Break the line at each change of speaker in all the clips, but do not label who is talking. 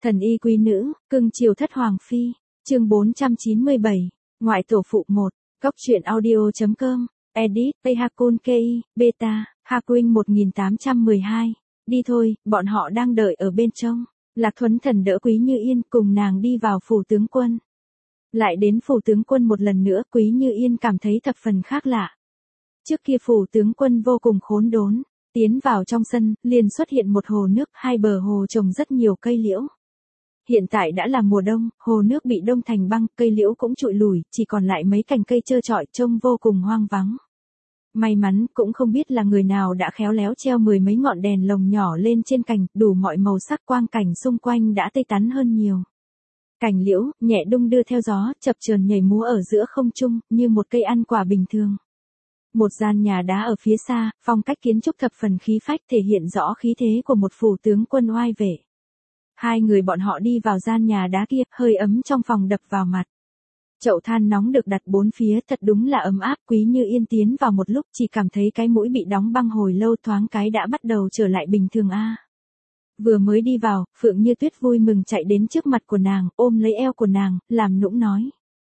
Thần y quý nữ, cưng chiều thất hoàng phi, chương 497, ngoại tổ phụ 1, góc truyện audio.com, edit, Pehakun Kei, beta, Hakuin 1812, đi thôi, bọn họ đang đợi ở bên trong. Lạc Thuấn Thần đỡ Quý Như Yên cùng nàng đi vào phủ tướng quân. Lại đến phủ tướng quân một lần nữa, Quý Như Yên cảm thấy thập phần khác lạ. Trước kia phủ tướng quân vô cùng khốn đốn, tiến vào trong sân, liền xuất hiện một hồ nước, hai bờ hồ trồng rất nhiều cây liễu. Hiện tại đã là mùa đông, hồ nước bị đông thành băng, cây liễu cũng trụi lủi, chỉ còn lại mấy cành cây trơ trọi trông vô cùng hoang vắng. May mắn, cũng không biết là người nào đã khéo léo treo mười mấy ngọn đèn lồng nhỏ lên trên cành, đủ mọi màu sắc, quang cảnh xung quanh đã tươi tắn hơn nhiều. Cành liễu, nhẹ đung đưa theo gió, chập chờn nhảy múa ở giữa không trung, như một cây ăn quả bình thường. Một gian nhà đá ở phía xa, phong cách kiến trúc thập phần khí phách, thể hiện rõ khí thế của một phủ tướng quân oai vệ. Hai người bọn họ đi vào gian nhà đá kia, hơi ấm trong phòng đập vào mặt. Chậu than nóng được đặt bốn phía, thật đúng là ấm áp. Quý Như Yên tiến vào một lúc, chỉ cảm thấy cái mũi bị đóng băng hồi lâu, thoáng cái đã bắt đầu trở lại bình thường a. Vừa mới đi vào, Phượng Như Tuyết vui mừng chạy đến trước mặt của nàng, ôm lấy eo của nàng, làm nũng nói: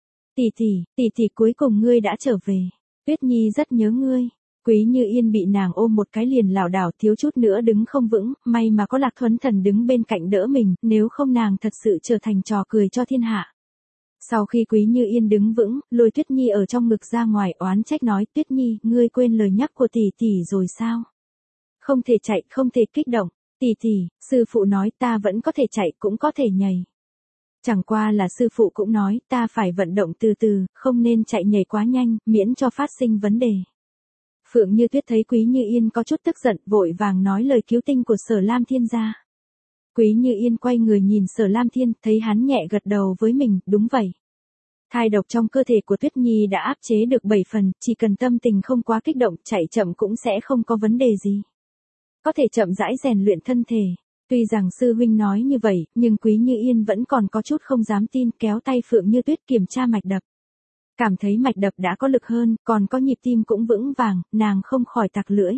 tỷ tỷ cuối cùng ngươi đã trở về. Tuyết Nhi rất nhớ ngươi. Quý Như Yên bị nàng ôm một cái liền lảo đảo, thiếu chút nữa đứng không vững, may mà có Lạc Thuấn Thần đứng bên cạnh đỡ mình, nếu không nàng thật sự trở thành trò cười cho thiên hạ. Sau khi Quý Như Yên đứng vững, lôi Tuyết Nhi ở trong ngực ra ngoài, oán trách nói: Tuyết Nhi, ngươi quên lời nhắc của tỷ tỷ rồi sao? Không thể chạy, không thể kích động. Tỷ, sư phụ nói ta vẫn có thể chạy, cũng có thể nhảy. Chẳng qua là sư phụ cũng nói ta phải vận động từ từ, không nên chạy nhảy quá nhanh, miễn cho phát sinh vấn đề. Phượng Như Tuyết thấy Quý Như Yên có chút tức giận, vội vàng nói lời cứu tinh của Sở Lam Thiên ra. Quý Như Yên quay người nhìn Sở Lam Thiên, thấy hắn nhẹ gật đầu với mình, đúng vậy. Thai độc trong cơ thể của Tuyết Nhi đã áp chế được 7 phần, chỉ cần tâm tình không quá kích động, chạy chậm cũng sẽ không có vấn đề gì. Có thể chậm rãi rèn luyện thân thể. Tuy rằng sư huynh nói như vậy, nhưng Quý Như Yên vẫn còn có chút không dám tin, kéo tay Phượng Như Tuyết kiểm tra mạch đập. Cảm thấy mạch đập đã có lực hơn, còn có nhịp tim cũng vững vàng, nàng không khỏi tặc lưỡi.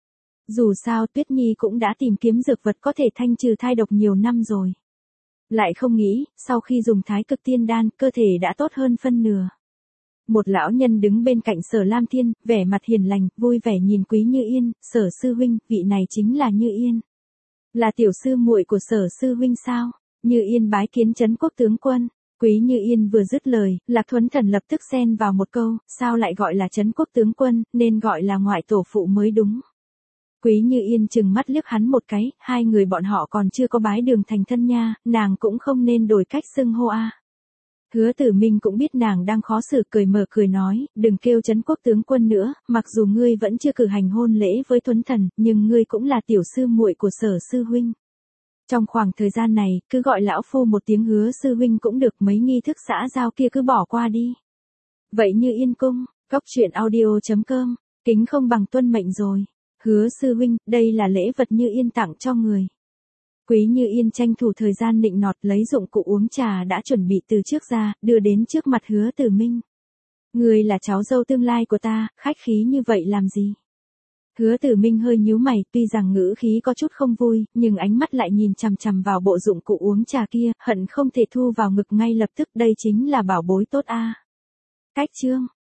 Dù sao Tuyết Nhi cũng đã tìm kiếm dược vật có thể thanh trừ thai độc nhiều năm rồi. Lại không nghĩ, sau khi dùng Thái Cực Tiên Đan, cơ thể đã tốt hơn phân nửa. Một lão nhân đứng bên cạnh Sở Lam Thiên, vẻ mặt hiền lành, vui vẻ nhìn Quý Như Yên: Sở sư huynh, vị này chính là Như Yên. Là tiểu sư muội của Sở sư huynh sao? Như Yên bái kiến Trấn Quốc tướng quân. Quý Như Yên vừa dứt lời, Lạc Thuấn Thần lập tức xen vào một câu: sao lại gọi là Trấn Quốc tướng quân, nên gọi là ngoại tổ phụ mới đúng. Quý Như Yên trừng mắt liếc hắn một cái, hai người bọn họ còn chưa có bái đường thành thân nha, nàng cũng không nên đổi cách xưng hô a. Hứa Tử Minh cũng biết nàng đang khó xử, cười mở cười nói: đừng kêu Trấn Quốc tướng quân nữa, mặc dù ngươi vẫn chưa cử hành hôn lễ với Thuấn Thần, nhưng ngươi cũng là tiểu sư muội của Sở sư huynh. Trong khoảng thời gian này, cứ gọi lão phu một tiếng Hứa sư huynh cũng được, mấy nghi thức xã giao kia cứ bỏ qua đi. Vậy Như Yên cung, góc truyện audio.com, kính không bằng tuân mệnh rồi. Hứa sư huynh, đây là lễ vật Như Yên tặng cho người. Quý Như Yên tranh thủ thời gian nịnh nọt, lấy dụng cụ uống trà đã chuẩn bị từ trước ra, đưa đến trước mặt Hứa Tử Minh. Người là cháu dâu tương lai của ta, khách khí như vậy làm gì? Hứa Tử Minh hơi nhíu mày, tuy rằng ngữ khí có chút không vui, nhưng ánh mắt lại nhìn chằm chằm vào bộ dụng cụ uống trà kia, hận không thể thu vào ngực ngay lập tức, đây chính là bảo bối tốt a. Cách chương,